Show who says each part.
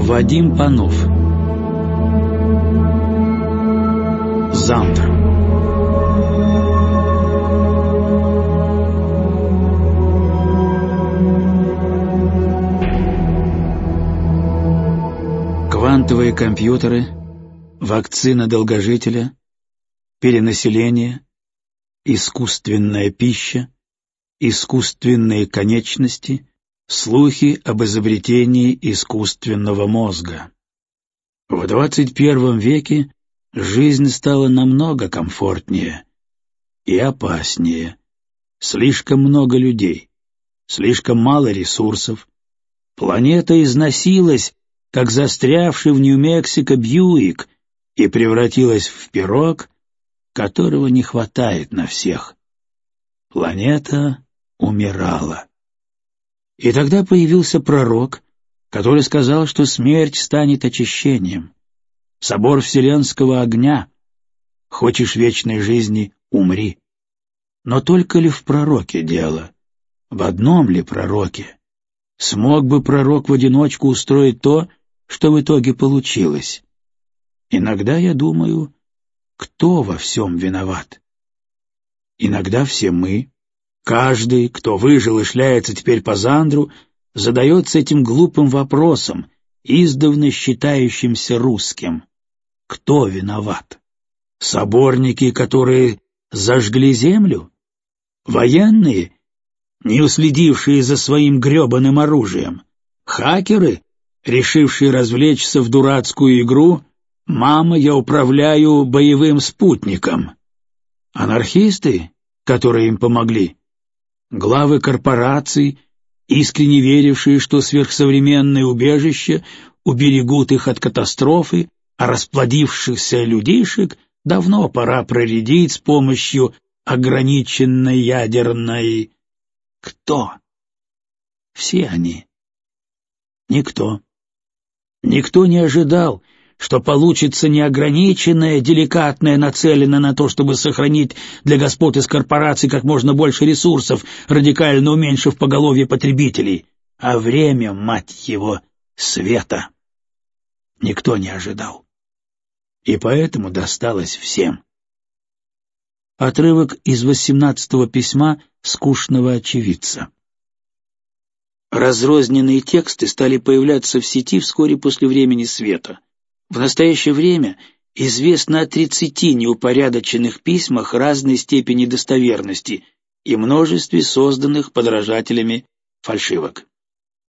Speaker 1: Вадим Панов. Завтра. Квантовые компьютеры, вакцина долгожителя, перенаселение, искусственная пища, искусственные конечности, слухи об изобретении искусственного мозга. В 21 веке жизнь стала намного комфортнее и опаснее. Слишком много людей, слишком мало ресурсов. Планета износилась, как застрявший в Нью-Мексико Бьюик, и превратилась в пирог, которого не хватает на всех. Планета умирала. И тогда появился пророк, который сказал, что смерть станет очищением. Собор вселенского огня. Хочешь вечной жизни — умри. Но только ли в пророке дело? В одном ли пророке? Смог бы пророк в одиночку устроить то, что в итоге получилось? Иногда я думаю, кто во всем виноват? Иногда все мы. Каждый, кто выжил и шляется теперь по Зандру, задается этим глупым вопросом, издавна считающимся русским. Кто виноват? Соборники, которые зажгли землю? Военные, не уследившие за своим гребаным оружием? Хакеры, решившие развлечься в дурацкую игру «Мама, я управляю боевым спутником»? Анархисты, которые им помогли? Главы корпораций, искренне верившие, что сверхсовременные убежища уберегут их от катастрофы, а расплодившихся людишек давно пора проредить с помощью ограниченной ядерной... Кто? Все они. Никто. Никто не ожидал, что получится неограниченное, деликатное, нацеленное на то, чтобы сохранить для господ из корпораций как можно больше ресурсов, радикально уменьшив поголовье потребителей, а время, мать его, света. Никто не ожидал. И поэтому досталось всем. Отрывок из 18-го письма скучного очевидца. Разрозненные тексты стали появляться в сети вскоре после времени света. В настоящее время известно о 30 неупорядоченных письмах разной степени достоверности и множестве созданных подражателями фальшивок.